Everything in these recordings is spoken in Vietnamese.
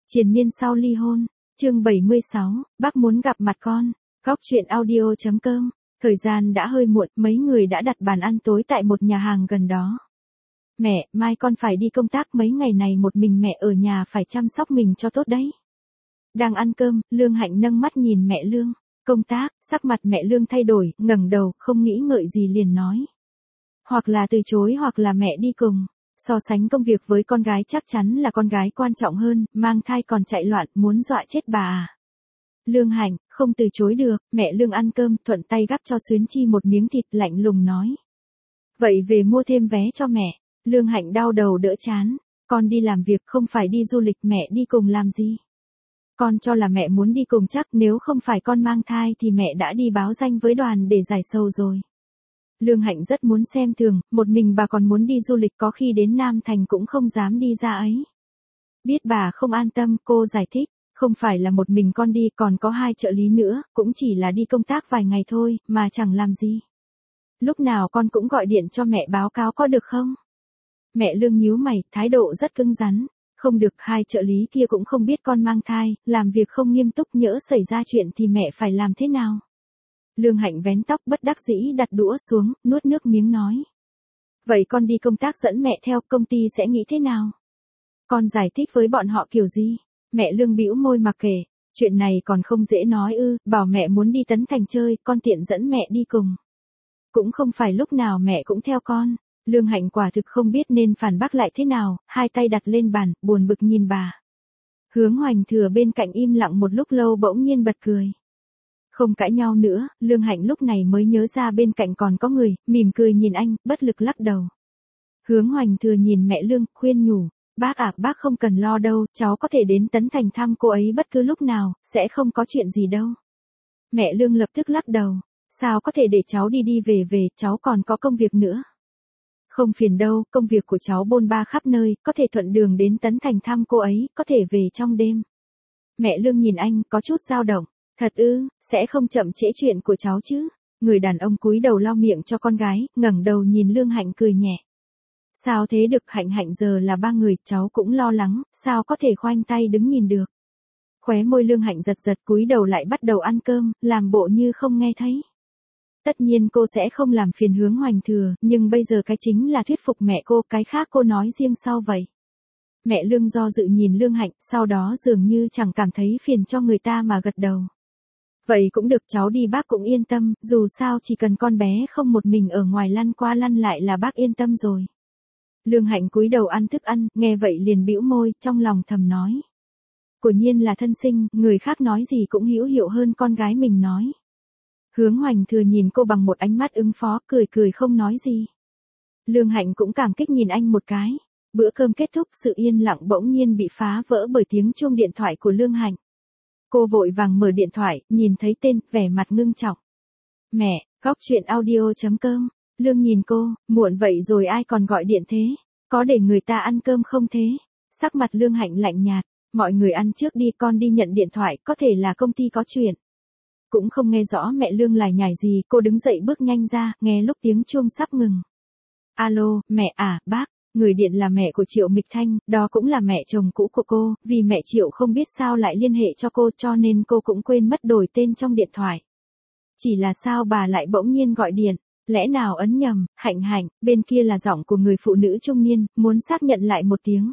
Triền miên sau ly hôn, chương 76, bác muốn gặp mặt con, góc truyện audio.com. Thời gian đã hơi muộn, mấy người đã đặt bàn ăn tối tại một nhà hàng gần đó. Mẹ, mai con phải đi công tác, mấy ngày này một mình mẹ ở nhà phải chăm sóc mình cho tốt đấy. Đang ăn cơm, Lương Hạnh nâng mắt nhìn mẹ Lương. Công tác, sắc mặt mẹ Lương thay đổi, ngẩng đầu, không nghĩ ngợi gì liền nói. Hoặc là từ chối hoặc là mẹ đi cùng. So sánh công việc với con gái chắc chắn là con gái quan trọng hơn, mang thai còn chạy loạn, muốn dọa chết bà à. Lương Hạnh, không từ chối được, mẹ Lương ăn cơm, thuận tay gắp cho Xuyến Chi một miếng thịt, lạnh lùng nói. Vậy về mua thêm vé cho mẹ. Lương Hạnh đau đầu đỡ chán, con đi làm việc không phải đi du lịch, mẹ đi cùng làm gì. Con cho là mẹ muốn đi cùng chắc, nếu không phải con mang thai thì mẹ đã đi báo danh với đoàn để giải sầu rồi. Lương Hạnh rất muốn xem thường, một mình bà còn muốn đi du lịch, có khi đến Nam Thành cũng không dám đi ra ấy. Biết bà không an tâm, cô giải thích, không phải là một mình con đi, còn có 2 trợ lý nữa, cũng chỉ là đi công tác vài ngày thôi, mà chẳng làm gì. Lúc nào con cũng gọi điện cho mẹ báo cáo có được không? Mẹ Lương nhíu mày, thái độ rất cứng rắn. Không được, 2 trợ lý kia cũng không biết con mang thai, làm việc không nghiêm túc, nhỡ xảy ra chuyện thì mẹ phải làm thế nào? Lương Hạnh vén tóc bất đắc dĩ đặt đũa xuống, nuốt nước miếng nói. Vậy con đi công tác dẫn mẹ theo, công ty sẽ nghĩ thế nào? Con giải thích với bọn họ kiểu gì? Mẹ Lương bĩu môi mặc kệ, chuyện này còn không dễ nói ư, bảo mẹ muốn đi Tấn Thành chơi, con tiện dẫn mẹ đi cùng. Cũng không phải lúc nào mẹ cũng theo con. Lương Hạnh quả thực không biết nên phản bác lại thế nào, 2 tay đặt lên bàn, buồn bực nhìn bà. Hướng Hoành Thừa bên cạnh im lặng một lúc lâu bỗng nhiên bật cười. Không cãi nhau nữa, Lương Hạnh lúc này mới nhớ ra bên cạnh còn có người, mỉm cười nhìn anh, bất lực lắc đầu. Hướng Hoành Thừa nhìn mẹ Lương, khuyên nhủ, bác à, bác không cần lo đâu, cháu có thể đến Tấn Thành thăm cô ấy bất cứ lúc nào, sẽ không có chuyện gì đâu. Mẹ Lương lập tức lắc đầu, sao có thể để cháu đi đi về, cháu còn có công việc nữa. Không phiền đâu, công việc của cháu bôn ba khắp nơi, có thể thuận đường đến Tấn Thành thăm cô ấy, có thể về trong đêm. Mẹ Lương nhìn anh, có chút dao động. Thật ư, sẽ không chậm trễ chuyện của cháu chứ. Người đàn ông cúi đầu lau miệng cho con gái, ngẩng đầu nhìn Lương Hạnh cười nhẹ. Sao thế được, Hạnh giờ là 3 người, cháu cũng lo lắng, sao có thể khoanh tay đứng nhìn được. Khóe môi Lương Hạnh giật giật, cúi đầu lại bắt đầu ăn cơm, làm bộ như không nghe thấy. Tất nhiên cô sẽ không làm phiền Hướng Hoành Thừa, nhưng bây giờ cái chính là thuyết phục mẹ cô, cái khác cô nói riêng sau vậy. Mẹ Lương do dự nhìn Lương Hạnh, sau đó dường như chẳng cảm thấy phiền cho người ta mà gật đầu. Vậy cũng được, cháu đi bác cũng yên tâm, dù sao chỉ cần con bé không một mình ở ngoài lăn qua lăn lại là bác yên tâm rồi. Lương Hạnh cúi đầu ăn thức ăn, nghe vậy liền bĩu môi, trong lòng thầm nói. Quả nhiên là thân sinh, người khác nói gì cũng hữu hiệu hơn con gái mình nói. Hướng Hoành Thừa nhìn cô bằng một ánh mắt ứng phó, cười không nói gì. Lương Hạnh cũng cảm kích nhìn anh một cái. Bữa cơm kết thúc, sự yên lặng bỗng nhiên bị phá vỡ bởi tiếng chuông điện thoại của Lương Hạnh. Cô vội vàng mở điện thoại, nhìn thấy tên, vẻ mặt ngưng trọng. Mẹ, góc truyện audio.com. Lương nhìn cô, muộn vậy rồi ai còn gọi điện thế? Có để người ta ăn cơm không thế? Sắc mặt Lương Hạnh lạnh nhạt. Mọi người ăn trước đi, con đi nhận điện thoại, có thể là công ty có chuyện. Cũng không nghe rõ mẹ Lương lải nhải gì, cô đứng dậy bước nhanh ra, nghe lúc tiếng chuông sắp ngừng. Alo, mẹ à, bác. Người điện là mẹ của Triệu Mịch Thanh, đó cũng là mẹ chồng cũ của cô, vì mẹ Triệu không biết sao lại liên hệ cho cô cho nên cô cũng quên mất đổi tên trong điện thoại. Chỉ là sao bà lại bỗng nhiên gọi điện, lẽ nào ấn nhầm, Hạnh, bên kia là giọng của người phụ nữ trung niên, muốn xác nhận lại một tiếng.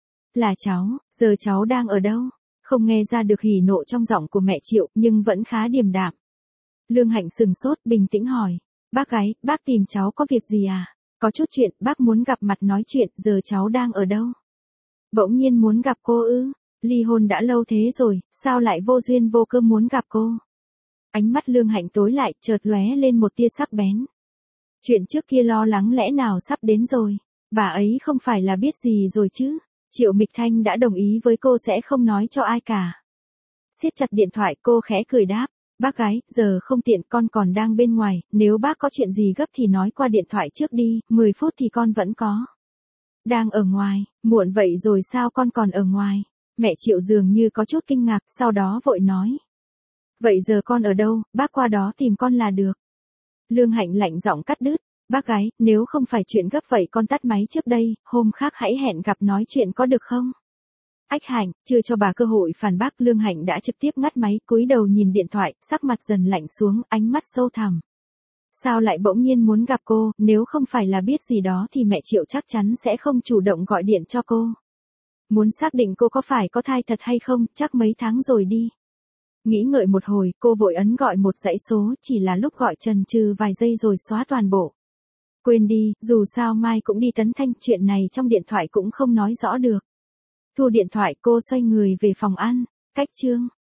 Là cháu, giờ cháu đang ở đâu? Không nghe ra được hỉ nộ trong giọng của mẹ Triệu, nhưng vẫn khá điềm đạm. Lương Hạnh sừng sốt, bình tĩnh hỏi, bác gái, bác tìm cháu có việc gì à? Có chút chuyện, bác muốn gặp mặt nói chuyện, giờ cháu đang ở đâu? Bỗng nhiên muốn gặp cô ư? Ly hôn đã lâu thế rồi, sao lại vô duyên vô cớ muốn gặp cô? Ánh mắt Lương Hạnh tối lại, chợt lóe lên một tia sắc bén. Chuyện trước kia lo lắng lẽ nào sắp đến rồi? Bà ấy không phải là biết gì rồi chứ? Triệu Mịch Thanh đã đồng ý với cô sẽ không nói cho ai cả. Siết chặt điện thoại, cô khẽ cười đáp. Bác gái, giờ không tiện, con còn đang bên ngoài, nếu bác có chuyện gì gấp thì nói qua điện thoại trước đi, 10 phút thì con vẫn có. Đang ở ngoài, muộn vậy rồi sao con còn ở ngoài? Mẹ Triệu dường như có chút kinh ngạc, sau đó vội nói. Vậy giờ con ở đâu, bác qua đó tìm con là được. Lương Hạnh lạnh giọng cắt đứt. Bác gái, nếu không phải chuyện gấp vậy con tắt máy trước đây, hôm khác hãy hẹn gặp nói chuyện có được không? Ách Hạnh, chưa cho bà cơ hội phản bác, Lương Hạnh đã trực tiếp ngắt máy, cúi đầu nhìn điện thoại, sắc mặt dần lạnh xuống, ánh mắt sâu thẳm. Sao lại bỗng nhiên muốn gặp cô, nếu không phải là biết gì đó thì mẹ Triệu chắc chắn sẽ không chủ động gọi điện cho cô. Muốn xác định cô có phải có thai thật hay không, chắc mấy tháng rồi đi. Nghĩ ngợi một hồi, cô vội ấn gọi một dãy số, chỉ là lúc gọi chần chừ vài giây rồi xóa toàn bộ. Quên đi, dù sao mai cũng đi Tấn Thanh, chuyện này trong điện thoại cũng không nói rõ được. Thu điện thoại, cô xoay người về phòng ăn. Cách chương